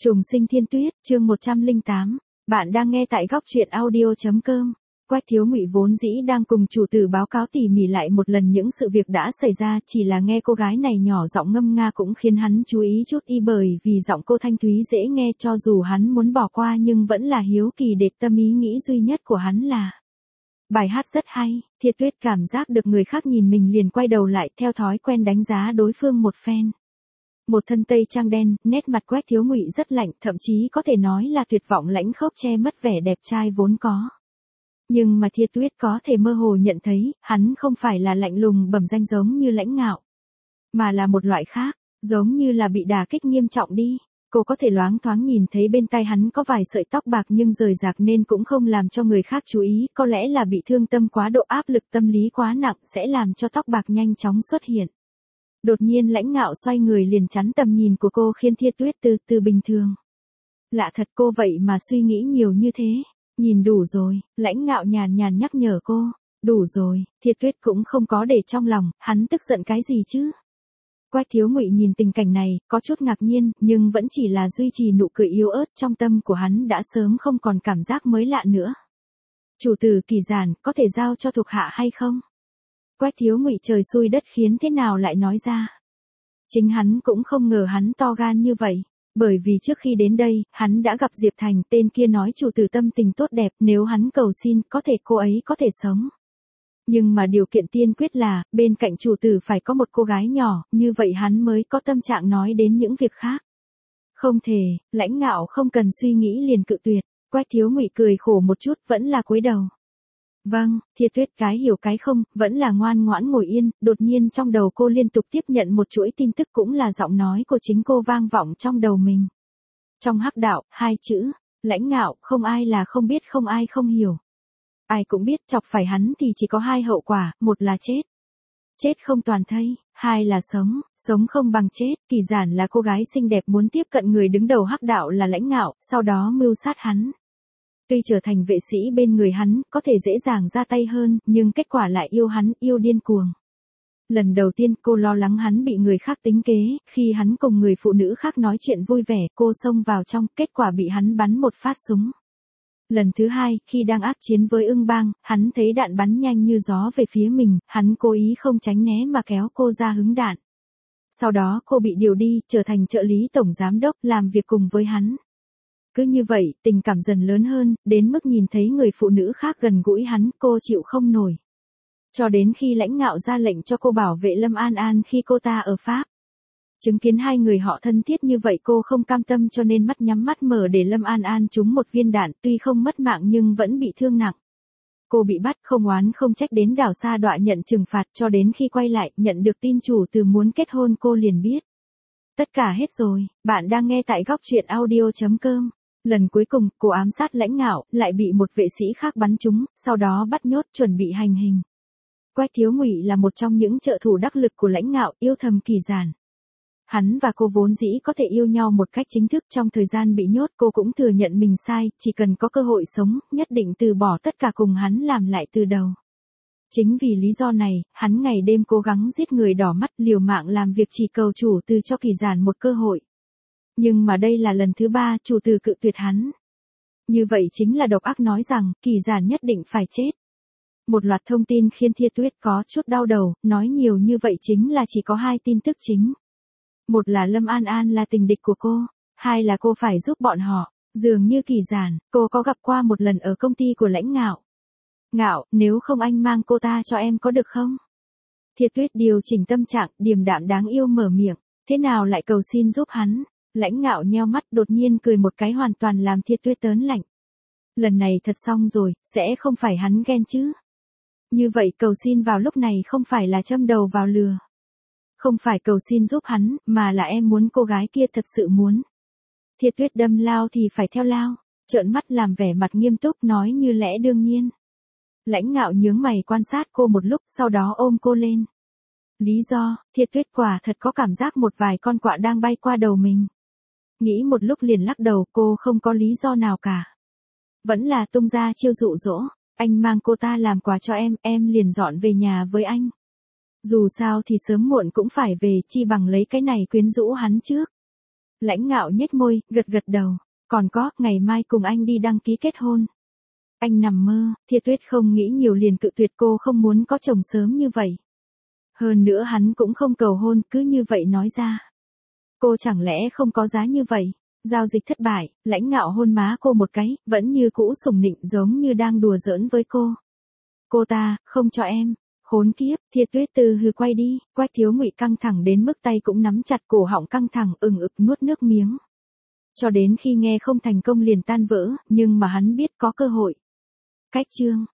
Trùng sinh thiên tuyết, chương 108. Bạn đang nghe tại góc truyện audio.com. Quách Thiếu Ngụy vốn dĩ đang cùng chủ tử báo cáo tỉ mỉ lại một lần những sự việc đã xảy ra, chỉ là nghe cô gái này nhỏ giọng ngâm nga cũng khiến hắn chú ý chút y, bởi vì giọng cô thanh thúy dễ nghe, cho dù hắn muốn bỏ qua nhưng vẫn là hiếu kỳ để tâm ý nghĩ duy nhất của hắn là bài hát rất hay. Thiệt Tuyết cảm giác được người khác nhìn mình liền quay đầu lại, theo thói quen đánh giá đối phương một phen. Một thân tây trang đen, nét mặt Quách Thiếu Ngụy rất lạnh, thậm chí có thể nói là tuyệt vọng lãnh khốc, che mất vẻ đẹp trai vốn có. Nhưng mà Thiệt Tuyết có thể mơ hồ nhận thấy, hắn không phải là lạnh lùng bẩm danh giống như Lãnh Ngạo, mà là một loại khác, giống như là bị đả kích nghiêm trọng đi. Cô có thể loáng thoáng nhìn thấy bên tai hắn có vài sợi tóc bạc nhưng rời rạc nên cũng không làm cho người khác chú ý, có lẽ là bị thương tâm quá độ, áp lực tâm lý quá nặng sẽ làm cho tóc bạc nhanh chóng xuất hiện. Đột nhiên Lãnh Ngạo xoay người liền chắn tầm nhìn của cô, khiến Thiệt Tuyết từ từ bình thường. Lạ thật, cô vậy mà suy nghĩ nhiều như thế. Nhìn đủ rồi, Lãnh Ngạo nhàn nhàn nhắc nhở cô. Đủ rồi, Thiệt Tuyết cũng không có để trong lòng, hắn tức giận cái gì chứ? Quách Thiếu Ngụy nhìn tình cảnh này, có chút ngạc nhiên, nhưng vẫn chỉ là duy trì nụ cười yếu ớt, trong tâm của hắn đã sớm không còn cảm giác mới lạ nữa. Chủ tử Kỳ Giản, có thể giao cho thuộc hạ hay không? Quách Thiếu Ngụy trời xui đất khiến thế nào lại nói ra. Chính hắn cũng không ngờ hắn to gan như vậy, bởi vì trước khi đến đây, hắn đã gặp Diệp Thành, tên kia nói chủ tử tâm tình tốt đẹp, nếu hắn cầu xin, có thể cô ấy có thể sống. Nhưng mà điều kiện tiên quyết là, bên cạnh chủ tử phải có một cô gái nhỏ, như vậy hắn mới có tâm trạng nói đến những việc khác. Không thể, Lãnh Ngạo không cần suy nghĩ liền cự tuyệt. Quách Thiếu Ngụy cười khổ một chút, vẫn là cúi đầu. Vâng, Thiệt Tuyết cái hiểu cái không, vẫn là ngoan ngoãn ngồi yên. Đột nhiên trong đầu cô liên tục tiếp nhận một chuỗi tin tức, cũng là giọng nói của chính cô vang vọng trong đầu mình. Trong hắc đạo, hai chữ, Lãnh Ngạo, không ai là không biết, không ai không hiểu. Ai cũng biết chọc phải hắn thì chỉ có hai hậu quả, một là chết. Chết không toàn thây, hai là sống, sống không bằng chết. Kỳ Giản là cô gái xinh đẹp muốn tiếp cận người đứng đầu hắc đạo là Lãnh Ngạo, sau đó mưu sát hắn. Tuy trở thành vệ sĩ bên người hắn, có thể dễ dàng ra tay hơn, nhưng kết quả lại yêu hắn, yêu điên cuồng. Lần đầu tiên cô lo lắng hắn bị người khác tính kế, khi hắn cùng người phụ nữ khác nói chuyện vui vẻ, cô xông vào trong, kết quả bị hắn bắn một phát súng. Lần thứ hai, khi đang ác chiến với Ưng Bang, hắn thấy đạn bắn nhanh như gió về phía mình, hắn cố ý không tránh né mà kéo cô ra hứng đạn. Sau đó cô bị điều đi, trở thành trợ lý tổng giám đốc, làm việc cùng với hắn. Cứ như vậy, tình cảm dần lớn hơn, đến mức nhìn thấy người phụ nữ khác gần gũi hắn, cô chịu không nổi. Cho đến khi Lãnh Ngạo ra lệnh cho cô bảo vệ Lâm An An khi cô ta ở Pháp. Chứng kiến hai người họ thân thiết như vậy, cô không cam tâm cho nên mắt nhắm mắt mở để Lâm An An trúng một viên đạn, tuy không mất mạng nhưng vẫn bị thương nặng. Cô bị bắt, không oán không trách, đến đảo Sa Đọa nhận trừng phạt, cho đến khi quay lại, nhận được tin chủ tử muốn kết hôn, cô liền biết. Tất cả hết rồi, bạn đang nghe tại góc truyện audio.com. Lần cuối cùng, cô ám sát Lãnh Ngạo, lại bị một vệ sĩ khác bắn trúng, sau đó bắt nhốt chuẩn bị hành hình. Quách Thiếu Ngụy là một trong những trợ thủ đắc lực của Lãnh Ngạo, yêu thầm Kỳ Giản. Hắn và cô vốn dĩ có thể yêu nhau một cách chính thức, trong thời gian bị nhốt cô cũng thừa nhận mình sai, chỉ cần có cơ hội sống, nhất định từ bỏ tất cả cùng hắn làm lại từ đầu. Chính vì lý do này, hắn ngày đêm cố gắng giết người đỏ mắt, liều mạng làm việc chỉ cầu chủ tử cho Kỳ Giản một cơ hội. Nhưng mà đây là lần thứ ba, chủ tử cự tuyệt hắn. Như vậy chính là độc ác nói rằng, Kỳ Giản nhất định phải chết. Một loạt thông tin khiến Thiệt Tuyết có chút đau đầu, nói nhiều như vậy chính là chỉ có hai tin tức chính. Một là Lâm An An là tình địch của cô, hai là cô phải giúp bọn họ. Dường như Kỳ Giản, cô có gặp qua một lần ở công ty của Lãnh Ngạo. Ngạo, nếu không anh mang cô ta cho em có được không? Thiệt Tuyết điều chỉnh tâm trạng, điềm đạm đáng yêu mở miệng, thế nào lại cầu xin giúp hắn? Lãnh Ngạo nheo mắt, đột nhiên cười một cái hoàn toàn làm Thiệt Tuyết tớn lạnh. Lần này thật xong rồi, sẽ không phải hắn ghen chứ? Như vậy cầu xin vào lúc này không phải là châm đầu vào lừa. Không phải cầu xin giúp hắn, mà là em muốn cô gái kia thật sự muốn. Thiệt Tuyết đâm lao thì phải theo lao, trợn mắt làm vẻ mặt nghiêm túc nói như lẽ đương nhiên. Lãnh Ngạo nhướng mày quan sát cô một lúc, sau đó ôm cô lên. Lý do, Thiệt Tuyết quả thật có cảm giác một vài con quạ đang bay qua đầu mình. Nghĩ một lúc liền lắc đầu, cô không có lý do nào cả. Vẫn là tung ra chiêu dụ dỗ, anh mang cô ta làm quà cho em liền dọn về nhà với anh. Dù sao thì sớm muộn cũng phải về, chi bằng lấy cái này quyến rũ hắn trước. Lãnh Ngạo nhếch môi, gật gật đầu. Còn có, ngày mai cùng anh đi đăng ký kết hôn. Anh nằm mơ, Thiệt Tuyết không nghĩ nhiều liền cự tuyệt cô không muốn có chồng sớm như vậy. Hơn nữa hắn cũng không cầu hôn, cứ như vậy nói ra. Cô chẳng lẽ không có giá như vậy? Giao dịch thất bại, Lãnh Ngạo hôn má cô một cái, vẫn như cũ sủng nịnh giống như đang đùa giỡn với cô. Cô ta, không cho em. Khốn kiếp, Thiệt Tuyết từ hừ quay đi, Quách Thiếu Ngụy căng thẳng đến mức tay cũng nắm chặt cổ họng căng thẳng ực nuốt nước miếng. Cho đến khi nghe không thành công liền tan vỡ, nhưng mà hắn biết có cơ hội. Cách chương